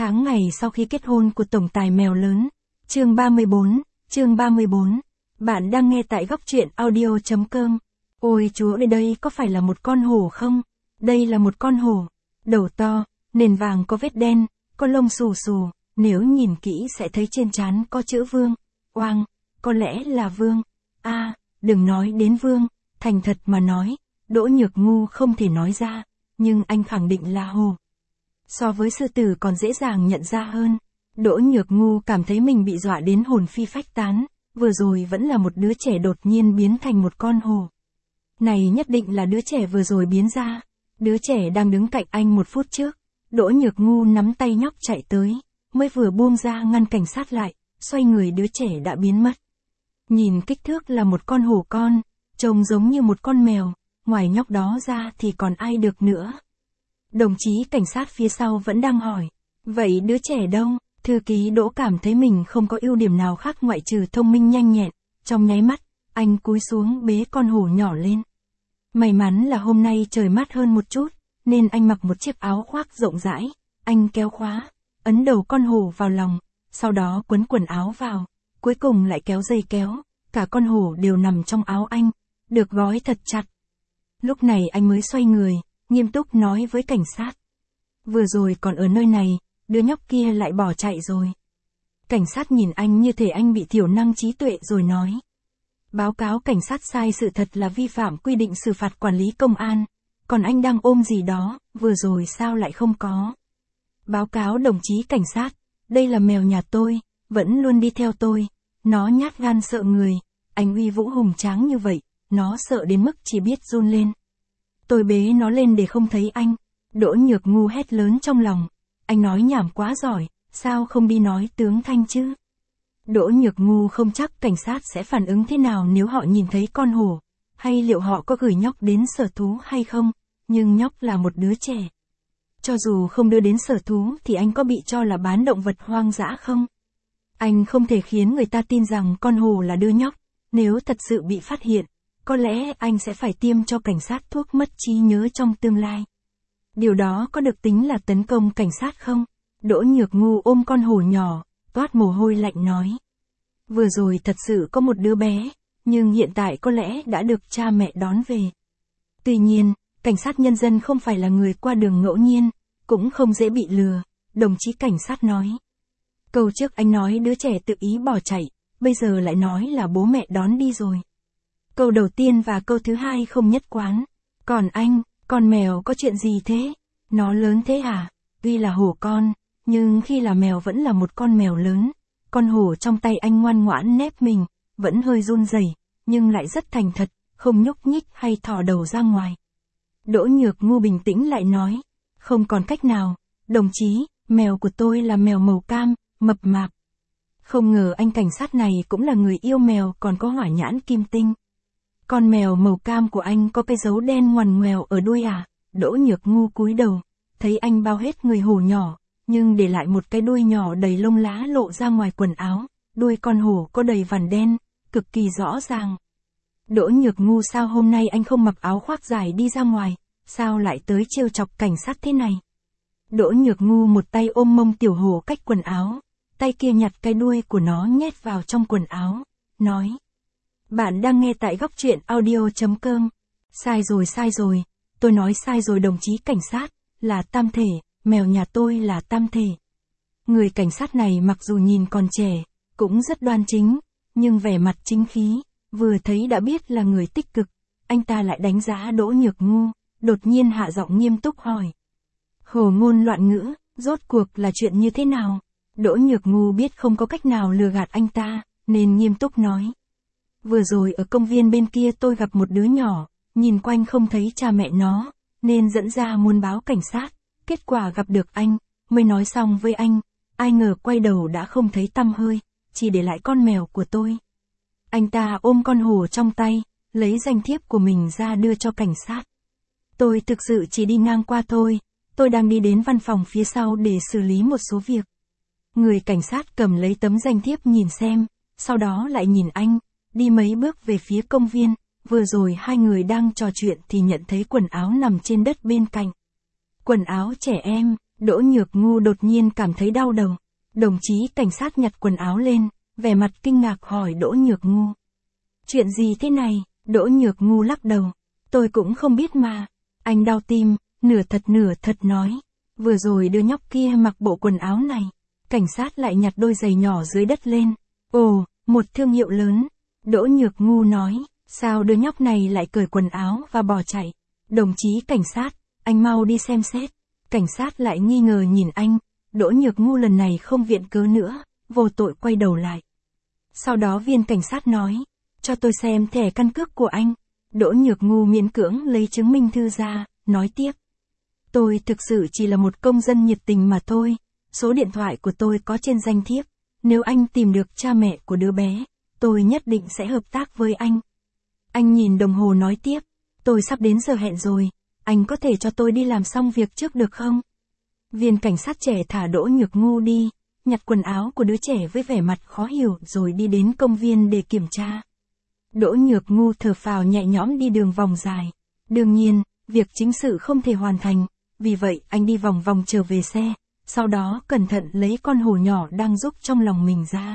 tháng ngày sau khi kết hôn của tổng tài mèo lớn. Chương 34. Bạn đang nghe tại góc truyện audio.com. Ôi chúa ơi, đây có phải là một con hổ không? Đây là một con hổ. Đầu to, nền vàng có vết đen, có lông xù xù, nếu nhìn kỹ sẽ thấy trên trán có chữ Vương. Oang, có lẽ là Vương. Đừng nói đến Vương, thành thật mà nói, Đỗ Nhược Ngu không thể nói ra, nhưng anh khẳng định là hổ. So với sư tử còn dễ dàng nhận ra hơn. Đỗ Nhược Ngu cảm thấy mình bị dọa đến hồn phi phách tán, vừa rồi vẫn là một đứa trẻ đột nhiên biến thành một con hổ. Này nhất định là đứa trẻ vừa rồi biến ra. Đứa trẻ đang đứng cạnh anh một phút trước. Đỗ Nhược Ngu nắm tay nhóc chạy tới, mới vừa buông ra ngăn cảnh sát lại, xoay người đứa trẻ đã biến mất. Nhìn kích thước là một con hổ con, trông giống như một con mèo, ngoài nhóc đó ra thì còn ai được nữa. Đồng chí cảnh sát phía sau vẫn đang hỏi, vậy đứa trẻ đâu? Thư ký Đỗ cảm thấy mình không có ưu điểm nào khác ngoại trừ thông minh nhanh nhẹn, trong nháy mắt, anh cúi xuống bế con hổ nhỏ lên. May mắn là hôm nay trời mát hơn một chút, nên anh mặc một chiếc áo khoác rộng rãi, anh kéo khóa, ấn đầu con hổ vào lòng, sau đó quấn quần áo vào, cuối cùng lại kéo dây kéo, cả con hổ đều nằm trong áo anh, được gói thật chặt. Lúc này anh mới xoay người, nghiêm túc nói với cảnh sát. Vừa rồi còn ở nơi này, đứa nhóc kia lại bỏ chạy rồi. Cảnh sát nhìn anh như thể anh bị thiểu năng trí tuệ rồi nói. Báo cáo cảnh sát sai sự thật là vi phạm quy định xử phạt quản lý công an, còn anh đang ôm gì đó, vừa rồi sao lại không có. Báo cáo đồng chí cảnh sát, đây là mèo nhà tôi, vẫn luôn đi theo tôi, nó nhát gan sợ người, anh uy vũ hùng tráng như vậy, nó sợ đến mức chỉ biết run lên. Tôi bế nó lên để không thấy anh. Đỗ Nhược Ngu hét lớn trong lòng. Anh nói nhảm quá giỏi, sao không đi nói tướng thanh chứ? Đỗ Nhược Ngu không chắc cảnh sát sẽ phản ứng thế nào nếu họ nhìn thấy con hổ, hay liệu họ có gửi nhóc đến sở thú hay không, nhưng nhóc là một đứa trẻ. Cho dù không đưa đến sở thú thì anh có bị cho là bán động vật hoang dã không? Anh không thể khiến người ta tin rằng con hổ là đứa nhóc, nếu thật sự bị phát hiện, có lẽ anh sẽ phải tiêm cho cảnh sát thuốc mất trí nhớ trong tương lai. Điều đó có được tính là tấn công cảnh sát không? Đỗ Nhược Ngu ôm con hổ nhỏ, toát mồ hôi lạnh nói. Vừa rồi thật sự có một đứa bé, nhưng hiện tại có lẽ đã được cha mẹ đón về. Tuy nhiên, cảnh sát nhân dân không phải là người qua đường ngẫu nhiên, cũng không dễ bị lừa, đồng chí cảnh sát nói. Câu trước anh nói đứa trẻ tự ý bỏ chạy, bây giờ lại nói là bố mẹ đón đi rồi. Câu đầu tiên và câu thứ hai không nhất quán. Còn anh, con mèo có chuyện gì thế? Nó lớn thế hả? Tuy là hổ con, nhưng khi là mèo vẫn là một con mèo lớn. Con hổ trong tay anh ngoan ngoãn nép mình, vẫn hơi run rẩy, nhưng lại rất thành thật, không nhúc nhích hay thò đầu ra ngoài. Đỗ Nhược Ngu bình tĩnh lại nói, không còn cách nào, đồng chí, mèo của tôi là mèo màu cam, mập mạp. Không ngờ anh cảnh sát này cũng là người yêu mèo còn có hỏa nhãn kim tinh. Con mèo màu cam của anh có cái dấu đen ngoằn ngoèo ở đuôi à? Đỗ Nhược Ngu cúi đầu, thấy anh bao hết người hổ nhỏ, nhưng để lại một cái đuôi nhỏ đầy lông lá lộ ra ngoài quần áo, đuôi con hổ có đầy vằn đen, cực kỳ rõ ràng. Đỗ Nhược Ngu, sao hôm nay anh không mặc áo khoác dài đi ra ngoài, sao lại tới trêu chọc cảnh sát thế này? Đỗ Nhược Ngu một tay ôm mông tiểu hổ cách quần áo, tay kia nhặt cái đuôi của nó nhét vào trong quần áo, nói. Bạn đang nghe tại góc truyện audio.com. Sai rồi, tôi nói sai rồi đồng chí cảnh sát, là tam thể, mèo nhà tôi là tam thể. Người cảnh sát này mặc dù nhìn còn trẻ, cũng rất đoan chính, nhưng vẻ mặt chính khí, vừa thấy đã biết là người tích cực, anh ta lại đánh giá Đỗ Nhược Ngu, đột nhiên hạ giọng nghiêm túc hỏi. Hồ ngôn loạn ngữ, rốt cuộc là chuyện như thế nào? Đỗ Nhược Ngu biết không có cách nào lừa gạt anh ta, nên nghiêm túc nói. Vừa rồi ở công viên bên kia tôi gặp một đứa nhỏ, nhìn quanh không thấy cha mẹ nó, nên dẫn ra muốn báo cảnh sát, kết quả gặp được anh, mới nói xong với anh, ai ngờ quay đầu đã không thấy tăm hơi, chỉ để lại con mèo của tôi. Anh ta ôm con hổ trong tay, lấy danh thiếp của mình ra đưa cho cảnh sát. Tôi thực sự chỉ đi ngang qua thôi, tôi đang đi đến văn phòng phía sau để xử lý một số việc. Người cảnh sát cầm lấy tấm danh thiếp nhìn xem, sau đó lại nhìn anh. Đi mấy bước về phía công viên, vừa rồi hai người đang trò chuyện thì nhận thấy quần áo nằm trên đất bên cạnh. Quần áo trẻ em, Đỗ Nhược Ngu đột nhiên cảm thấy đau đầu. Đồng chí cảnh sát nhặt quần áo lên, vẻ mặt kinh ngạc hỏi Đỗ Nhược Ngu. Chuyện gì thế này? Đỗ Nhược Ngu lắc đầu. Tôi cũng không biết mà. Anh đau tim, nửa thật nói. Vừa rồi đứa nhóc kia mặc bộ quần áo này. Cảnh sát lại nhặt đôi giày nhỏ dưới đất lên. Ồ, một thương hiệu lớn. Đỗ Nhược Ngu nói. Sao đứa nhóc này lại cởi quần áo và bỏ chạy? Đồng chí cảnh sát, anh mau đi xem xét. Cảnh sát lại nghi ngờ nhìn anh. Đỗ Nhược Ngu lần này không viện cớ nữa, vô tội quay đầu lại. Sau đó viên cảnh sát nói. Cho tôi xem thẻ căn cước của anh. Đỗ Nhược Ngu miễn cưỡng lấy chứng minh thư ra, nói tiếp. Tôi thực sự chỉ là một công dân nhiệt tình mà thôi. Số điện thoại của tôi có trên danh thiếp. Nếu anh tìm được cha mẹ của đứa bé, tôi nhất định sẽ hợp tác với anh. Anh nhìn đồng hồ nói tiếp. Tôi sắp đến giờ hẹn rồi. Anh có thể cho tôi đi làm xong việc trước được không? Viên cảnh sát trẻ thả Đỗ Nhược Ngu đi, nhặt quần áo của đứa trẻ với vẻ mặt khó hiểu rồi đi đến công viên để kiểm tra. Đỗ Nhược Ngu thở phào nhẹ nhõm đi đường vòng dài. Đương nhiên, việc chính sự không thể hoàn thành, vì vậy anh đi vòng vòng trở về xe, sau đó cẩn thận lấy con hổ nhỏ đang rúc trong lòng mình ra.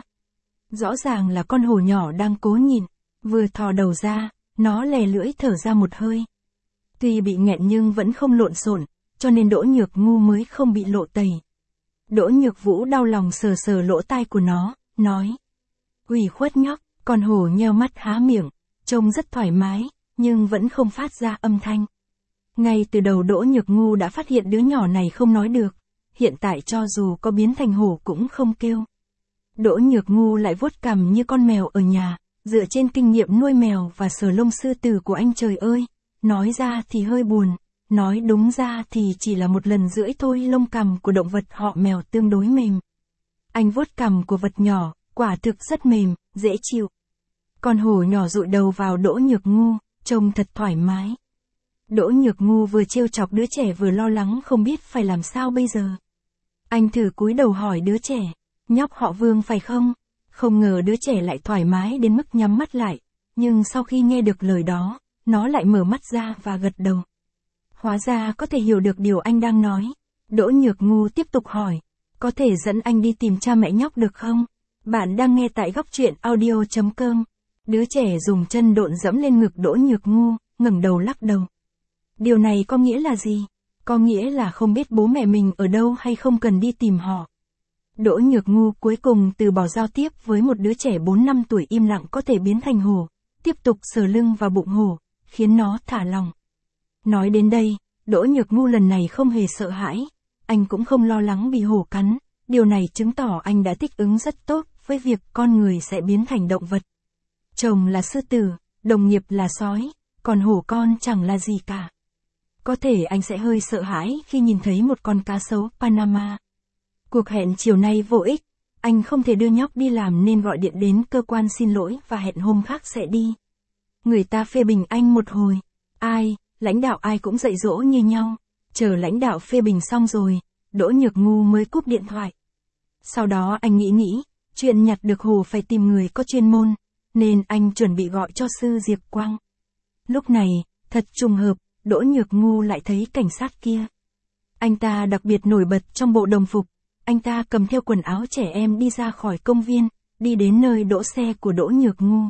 Rõ ràng là con hổ nhỏ đang cố nhìn, vừa thò đầu ra, nó lè lưỡi thở ra một hơi. Tuy bị nghẹn nhưng vẫn không lộn xộn, cho nên Đỗ Nhược Ngu mới không bị lộ tẩy. Đỗ Nhược Vũ đau lòng sờ sờ lỗ tai của nó, nói. Ủy khuất nhóc, con hổ nheo mắt há miệng, trông rất thoải mái, nhưng vẫn không phát ra âm thanh. Ngay từ đầu Đỗ Nhược Ngu đã phát hiện đứa nhỏ này không nói được, hiện tại cho dù có biến thành hổ cũng không kêu. Đỗ Nhược Ngu lại vuốt cằm như con mèo ở nhà, dựa trên kinh nghiệm nuôi mèo và sờ lông sư tử của anh. Trời ơi, nói ra thì hơi buồn, nói đúng ra thì chỉ là một lần rưỡi thôi. Lông cằm của động vật họ mèo tương đối mềm. Anh vuốt cằm của vật nhỏ, quả thực rất mềm, dễ chịu. Con hổ nhỏ dụi đầu vào Đỗ Nhược Ngu, trông thật thoải mái. Đỗ Nhược Ngu vừa trêu chọc đứa trẻ vừa lo lắng không biết phải làm sao bây giờ. Anh thử cúi đầu hỏi đứa trẻ, nhóc họ Vương phải không? Không ngờ đứa trẻ lại thoải mái đến mức nhắm mắt lại, nhưng sau khi nghe được lời đó, nó lại mở mắt ra và gật đầu. Hóa ra có thể hiểu được điều anh đang nói. Đỗ Nhược Ngu tiếp tục hỏi, có thể dẫn anh đi tìm cha mẹ nhóc được không? Bạn đang nghe tại góc truyện audio.com. Đứa trẻ dùng chân độn dẫm lên ngực Đỗ Nhược Ngu, ngẩng đầu lắc đầu. Điều này có nghĩa là gì? Có nghĩa là không biết bố mẹ mình ở đâu hay không cần đi tìm họ. Đỗ Nhược Ngu cuối cùng từ bỏ giao tiếp với một đứa trẻ 4 năm tuổi im lặng có thể biến thành hổ, tiếp tục sờ lưng vào bụng hổ, khiến nó thả lòng. Nói đến đây, Đỗ Nhược Ngu lần này không hề sợ hãi, anh cũng không lo lắng bị hổ cắn, điều này chứng tỏ anh đã thích ứng rất tốt với việc con người sẽ biến thành động vật. Chồng là sư tử, đồng nghiệp là sói, còn hổ con chẳng là gì cả. Có thể anh sẽ hơi sợ hãi khi nhìn thấy một con cá sấu Panama. Cuộc hẹn chiều nay vô ích, anh không thể đưa nhóc đi làm nên gọi điện đến cơ quan xin lỗi và hẹn hôm khác sẽ đi. Người ta phê bình anh một hồi. Ai, lãnh đạo ai cũng dạy dỗ như nhau. Chờ lãnh đạo phê bình xong rồi, Đỗ Nhược Ngu mới cúp điện thoại. Sau đó anh nghĩ, chuyện nhặt được hổ phải tìm người có chuyên môn, nên anh chuẩn bị gọi cho sư Diệp Quang. Lúc này, thật trùng hợp, Đỗ Nhược Ngu lại thấy cảnh sát kia. Anh ta đặc biệt nổi bật trong bộ đồng phục. Anh ta cầm theo quần áo trẻ em đi ra khỏi công viên, đi đến nơi đỗ xe của Đỗ Nhược Ngu.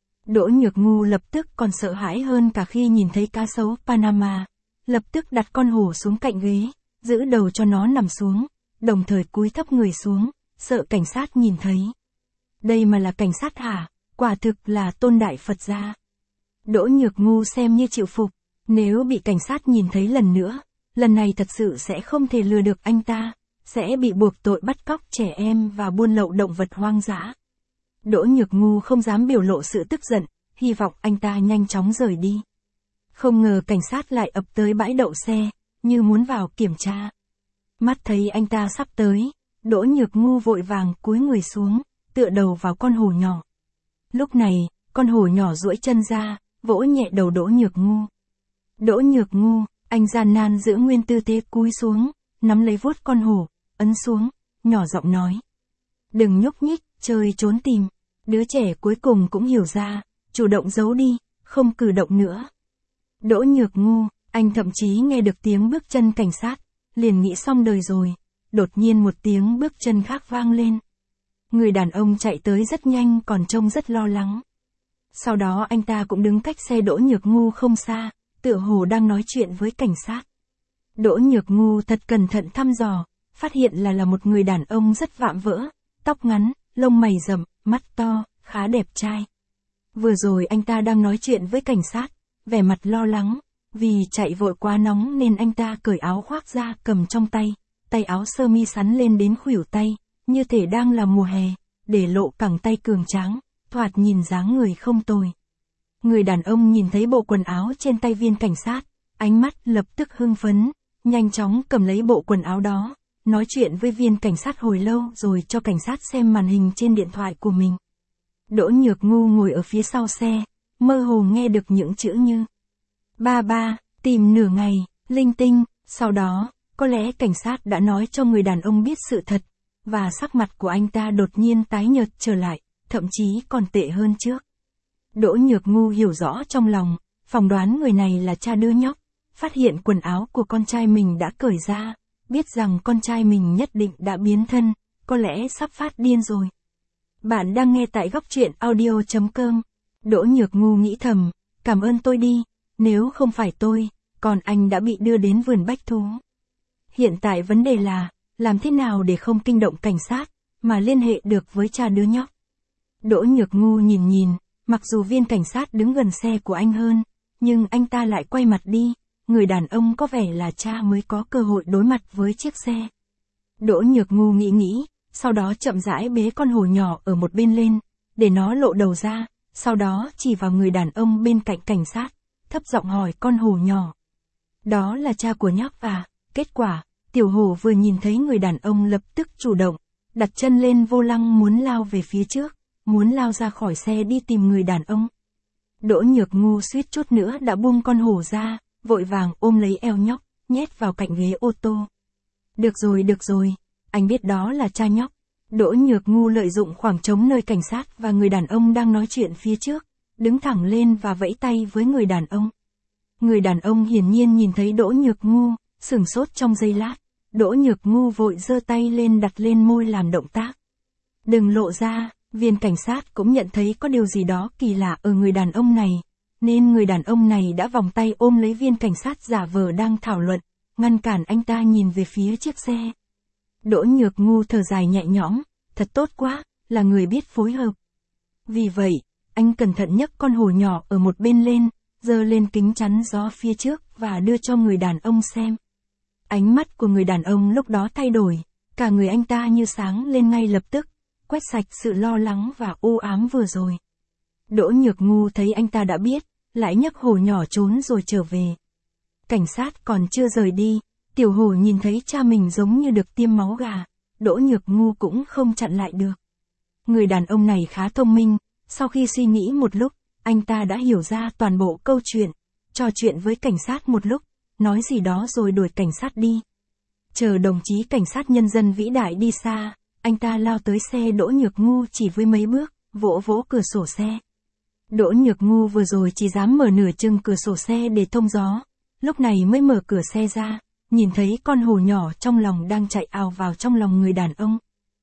Đỗ Nhược Ngu lập tức còn sợ hãi hơn cả khi nhìn thấy cá sấu Panama. Lập tức đặt con hổ xuống cạnh ghế, giữ đầu cho nó nằm xuống, đồng thời cúi thấp người xuống, sợ cảnh sát nhìn thấy. Đây mà là cảnh sát hả? Quả thực là tôn đại Phật gia. Đỗ Nhược Ngu xem như chịu phục, nếu bị cảnh sát nhìn thấy lần nữa, lần này thật sự sẽ không thể lừa được anh ta, sẽ bị buộc tội bắt cóc trẻ em và buôn lậu động vật hoang dã. Đỗ Nhược Ngu không dám biểu lộ sự tức giận, hy vọng anh ta nhanh chóng rời đi. Không ngờ cảnh sát lại ập tới bãi đậu xe, như muốn vào kiểm tra. Mắt thấy anh ta sắp tới, Đỗ Nhược Ngu vội vàng cúi người xuống, tựa đầu vào con hổ nhỏ. Lúc này, con hổ nhỏ duỗi chân ra, vỗ nhẹ đầu Đỗ Nhược Ngu. Đỗ Nhược Ngu, anh gian nan giữ nguyên tư thế cúi xuống, nắm lấy vuốt con hổ, ấn xuống, nhỏ giọng nói. Đừng nhúc nhích, chơi trốn tìm. Đứa trẻ cuối cùng cũng hiểu ra, chủ động giấu đi, không cử động nữa. Đỗ Nhược Ngu, anh thậm chí nghe được tiếng bước chân cảnh sát, liền nghĩ xong đời rồi. Đột nhiên một tiếng bước chân khác vang lên. Người đàn ông chạy tới rất nhanh còn trông rất lo lắng. Sau đó anh ta cũng đứng cách xe Đỗ Nhược Ngu không xa, tựa hồ đang nói chuyện với cảnh sát. Đỗ Nhược Ngu thật cẩn thận thăm dò, phát hiện là một người đàn ông rất vạm vỡ, tóc ngắn, lông mày rậm, mắt to, khá đẹp trai. Vừa rồi anh ta đang nói chuyện với cảnh sát, vẻ mặt lo lắng, vì chạy vội quá nóng nên anh ta cởi áo khoác ra cầm trong tay, tay áo sơ mi sắn lên đến khuỷu tay, như thể đang là mùa hè, để lộ cẳng tay cường tráng, thoạt nhìn dáng người không tồi. Người đàn ông nhìn thấy bộ quần áo trên tay viên cảnh sát, ánh mắt lập tức hưng phấn, nhanh chóng cầm lấy bộ quần áo đó, nói chuyện với viên cảnh sát hồi lâu rồi cho cảnh sát xem màn hình trên điện thoại của mình. Đỗ Nhược Ngu ngồi ở phía sau xe, mơ hồ nghe được những chữ như ba, tìm nửa ngày, linh tinh, sau đó, có lẽ cảnh sát đã nói cho người đàn ông biết sự thật, và sắc mặt của anh ta đột nhiên tái nhợt trở lại, thậm chí còn tệ hơn trước. Đỗ Nhược Ngu hiểu rõ trong lòng, phỏng đoán người này là cha đứa nhóc, phát hiện quần áo của con trai mình đã cởi ra, biết rằng con trai mình nhất định đã biến thân, có lẽ sắp phát điên rồi. Bạn đang nghe tại góc truyện audio.com. Đỗ Nhược Ngu nghĩ thầm, cảm ơn tôi đi, nếu không phải tôi, còn anh đã bị đưa đến vườn bách thú. Hiện tại vấn đề là, làm thế nào để không kinh động cảnh sát, mà liên hệ được với cha đứa nhóc. Đỗ Nhược Ngu nhìn, mặc dù viên cảnh sát đứng gần xe của anh hơn, nhưng anh ta lại quay mặt đi, người đàn ông có vẻ là cha mới có cơ hội đối mặt với chiếc xe. Đỗ Nhược Ngu nghĩ, sau đó chậm rãi bế con hổ nhỏ ở một bên lên, để nó lộ đầu ra, sau đó chỉ vào người đàn ông bên cạnh cảnh sát, thấp giọng hỏi con hổ nhỏ. Đó là cha của nhóc à? Kết quả, tiểu hổ vừa nhìn thấy người đàn ông lập tức chủ động, đặt chân lên vô lăng muốn lao về phía trước, muốn lao ra khỏi xe đi tìm người đàn ông. Đỗ Nhược Ngu suýt chút nữa đã buông con hổ ra, vội vàng ôm lấy eo nhóc, nhét vào cạnh ghế ô tô. Được rồi, anh biết đó là cha nhóc. Đỗ Nhược Ngu lợi dụng khoảng trống nơi cảnh sát và người đàn ông đang nói chuyện phía trước, đứng thẳng lên và vẫy tay với người đàn ông. Người đàn ông hiển nhiên nhìn thấy Đỗ Nhược Ngu, sửng sốt trong giây lát. Đỗ Nhược Ngu vội giơ tay lên đặt lên môi làm động tác. Đừng lộ ra, viên cảnh sát cũng nhận thấy có điều gì đó kỳ lạ ở người đàn ông này, nên người đàn ông này đã vòng tay ôm lấy viên cảnh sát giả vờ đang thảo luận, ngăn cản anh ta nhìn về phía chiếc xe. Đỗ Nhược Ngu thở dài nhẹ nhõm, thật tốt quá, là người biết phối hợp. Vì vậy, anh cẩn thận nhấc con hổ nhỏ ở một bên lên, giơ lên kính chắn gió phía trước và đưa cho người đàn ông xem. Ánh mắt của người đàn ông lúc đó thay đổi, cả người anh ta như sáng lên ngay lập tức, quét sạch sự lo lắng và u ám vừa rồi. Đỗ Nhược Ngu thấy anh ta đã biết, lại nhấc hổ nhỏ trốn rồi trở về. Cảnh sát còn chưa rời đi, tiểu hổ nhìn thấy cha mình giống như được tiêm máu gà, Đỗ Nhược Ngu cũng không chặn lại được. Người đàn ông này khá thông minh, sau khi suy nghĩ một lúc, anh ta đã hiểu ra toàn bộ câu chuyện, trò chuyện với cảnh sát một lúc, nói gì đó rồi đuổi cảnh sát đi. Chờ đồng chí cảnh sát nhân dân vĩ đại đi xa, anh ta lao tới xe Đỗ Nhược Ngu chỉ với mấy bước, vỗ vỗ cửa sổ xe. Đỗ Nhược Ngu vừa rồi chỉ dám mở nửa chừng cửa sổ xe để thông gió, lúc này mới mở cửa xe ra, nhìn thấy con hổ nhỏ trong lòng đang chạy ào vào trong lòng người đàn ông.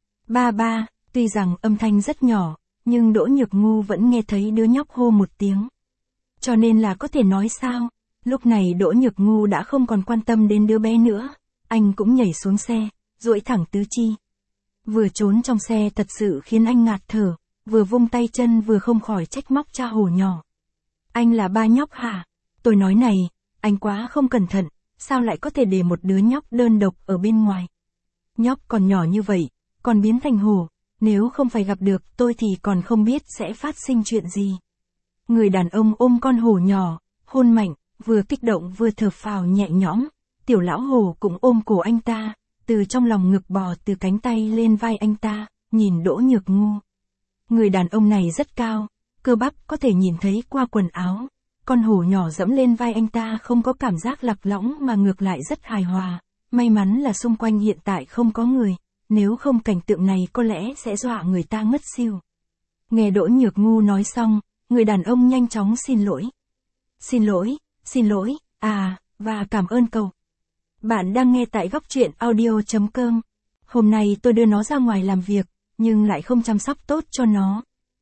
Ba, tuy rằng âm thanh rất nhỏ, nhưng Đỗ Nhược Ngu vẫn nghe thấy đứa nhóc hô một tiếng. Cho nên là có thể nói sao, lúc này Đỗ Nhược Ngu đã không còn quan tâm đến đứa bé nữa, anh cũng nhảy xuống xe, duỗi thẳng tứ chi. Vừa trốn trong xe thật sự khiến anh ngạt thở, vừa vung tay chân vừa không khỏi trách móc cha hổ nhỏ. Anh là ba nhóc hả? Tôi nói này, anh quá không cẩn thận, sao lại có thể để một đứa nhóc đơn độc ở bên ngoài? Nhóc còn nhỏ như vậy, còn biến thành hổ, nếu không phải gặp được tôi thì còn không biết sẽ phát sinh chuyện gì. Người đàn ông ôm con hổ nhỏ, hôn mạnh, vừa kích động vừa thở phào nhẹ nhõm, tiểu lão hổ cũng ôm cổ anh ta, từ trong lòng ngực bò từ cánh tay lên vai anh ta, nhìn Đỗ Nhược Ngu. Người đàn ông này rất cao, cơ bắp có thể nhìn thấy qua quần áo, con hổ nhỏ dẫm lên vai anh ta không có cảm giác lạc lõng mà ngược lại rất hài hòa, may mắn là xung quanh hiện tại không có người, nếu không cảnh tượng này có lẽ sẽ dọa người ta ngất xỉu. Nghe Đỗ Nhược Ngu nói xong, người đàn ông nhanh chóng xin lỗi, và cảm ơn cậu. Bạn đang nghe tại góc truyện audio.com. Hôm nay tôi đưa nó ra ngoài làm việc, nhưng lại không chăm sóc tốt cho nó.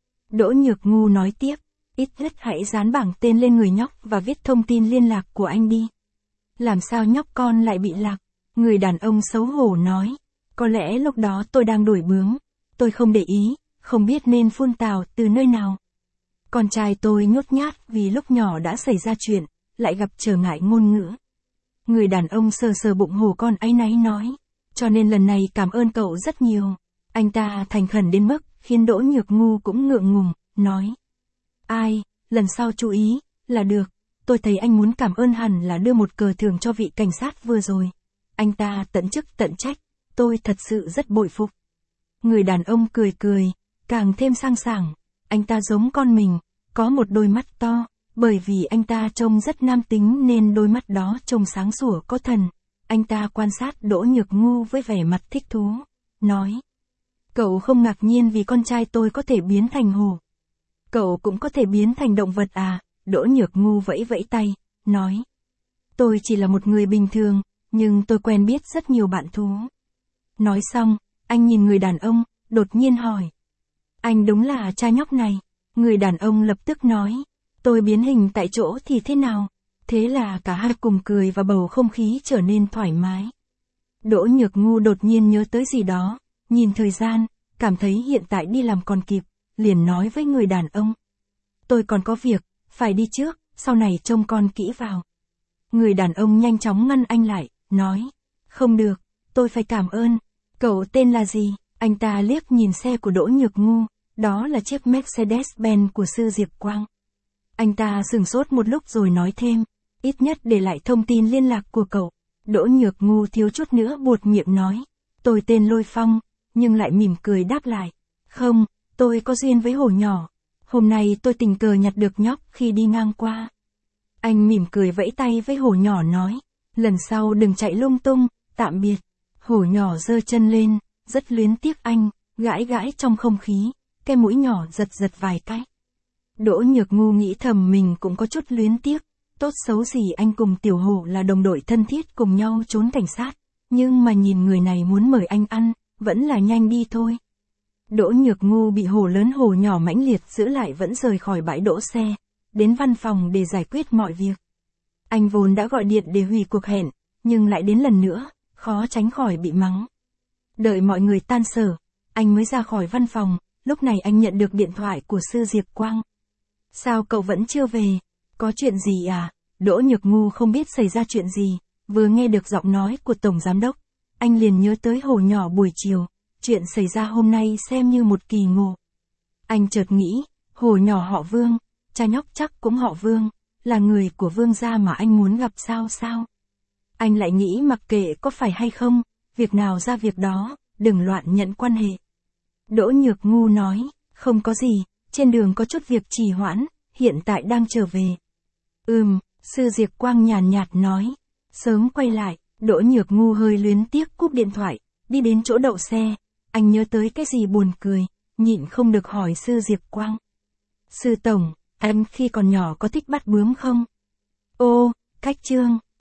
Đỗ Nhược Ngu nói tiếp, ít nhất hãy dán bảng tên lên người nhóc và viết thông tin liên lạc của anh đi. Làm sao nhóc con lại bị lạc? Người đàn ông xấu hổ nói. Có lẽ lúc đó tôi đang đổi bướng. Tôi không để ý, không biết nên phun tào từ nơi nào. Con trai tôi nhút nhát vì lúc nhỏ đã xảy ra chuyện, lại gặp trở ngại ngôn ngữ. Người đàn ông sờ sờ bụng hổ con áy náy nói. Cho nên lần này cảm ơn cậu rất nhiều. Anh ta thành khẩn đến mức khiến Đỗ Nhược Ngu cũng ngượng ngùng, nói. Ai, lần sau chú ý, là được. Tôi thấy anh muốn cảm ơn hẳn là đưa một cờ thưởng cho vị cảnh sát vừa rồi. Anh ta tận chức tận trách, tôi thật sự rất bội phục. Người đàn ông cười cười, càng thêm sang sảng. Anh ta giống con mình, có một đôi mắt to, bởi vì anh ta trông rất nam tính nên đôi mắt đó trông sáng sủa có thần. Anh ta quan sát Đỗ Nhược Ngu với vẻ mặt thích thú, nói. Cậu không ngạc nhiên vì con trai tôi có thể biến thành hổ. Cậu cũng có thể biến thành động vật à? Đỗ Nhược Ngu vẫy vẫy tay, nói. Tôi chỉ là một người bình thường, nhưng tôi quen biết rất nhiều bạn thú. Nói xong, anh nhìn người đàn ông, đột nhiên hỏi. Anh đúng là cha nhóc này. Người đàn ông lập tức nói. Tôi biến hình tại chỗ thì thế nào? Thế là cả hai cùng cười và bầu không khí trở nên thoải mái. Đỗ Nhược Ngu đột nhiên nhớ tới gì đó, nhìn thời gian, cảm thấy hiện tại đi làm còn kịp, liền nói với người đàn ông. Tôi còn có việc, phải đi trước, sau này trông con kỹ vào. Người đàn ông nhanh chóng ngăn anh lại, nói. Không được, tôi phải cảm ơn. Cậu tên là gì? Anh ta liếc nhìn xe của Đỗ Nhược Ngu, đó là chiếc Mercedes-Benz của sư Diệp Quang. Anh ta sửng sốt một lúc rồi nói thêm, ít nhất để lại thông tin liên lạc của cậu. Đỗ Nhược Ngu thiếu chút nữa buột miệng nói, tôi tên Lôi Phong, nhưng lại mỉm cười đáp lại, không, tôi có duyên với hổ nhỏ. Hôm nay tôi tình cờ nhặt được nhóc khi đi ngang qua. Anh mỉm cười vẫy tay với hổ nhỏ nói, lần sau đừng chạy lung tung, tạm biệt. Hổ nhỏ giơ chân lên, rất luyến tiếc anh, gãi gãi trong không khí, cái mũi nhỏ giật giật vài cái. Đỗ Nhược Ngu nghĩ thầm mình cũng có chút luyến tiếc, tốt xấu gì anh cùng tiểu hổ là đồng đội thân thiết cùng nhau trốn cảnh sát, nhưng mà nhìn người này muốn mời anh ăn, vẫn là nhanh đi thôi. Đỗ Nhược Ngu bị hổ lớn hổ nhỏ mãnh liệt giữ lại vẫn rời khỏi bãi đỗ xe, đến văn phòng để giải quyết mọi việc. Anh vốn đã gọi điện để hủy cuộc hẹn, nhưng lại đến lần nữa, khó tránh khỏi bị mắng. Đợi mọi người tan sở, anh mới ra khỏi văn phòng, lúc này anh nhận được điện thoại của sư Diệp Quang. Sao cậu vẫn chưa về? Có chuyện gì à? Đỗ Nhược Ngu không biết xảy ra chuyện gì, vừa nghe được giọng nói của Tổng Giám Đốc, anh liền nhớ tới hổ nhỏ buổi chiều, chuyện xảy ra hôm nay xem như một kỳ ngộ. Anh chợt nghĩ, hổ nhỏ họ Vương, cha nhóc chắc cũng họ Vương, là người của Vương gia mà anh muốn gặp sao? Anh lại nghĩ mặc kệ có phải hay không, việc nào ra việc đó, đừng loạn nhận quan hệ. Đỗ Nhược Ngu nói, không có gì, trên đường có chút việc trì hoãn, hiện tại đang trở về. Sư Diệp Quang nhàn nhạt nói, sớm quay lại. Đỗ Nhược Ngu hơi luyến tiếc cúp điện thoại, đi đến chỗ đậu xe, anh nhớ tới cái gì buồn cười, nhịn không được hỏi sư Diệp Quang. Sư Tổng, em khi còn nhỏ có thích bắt bướm không? Ô, Cách Trương,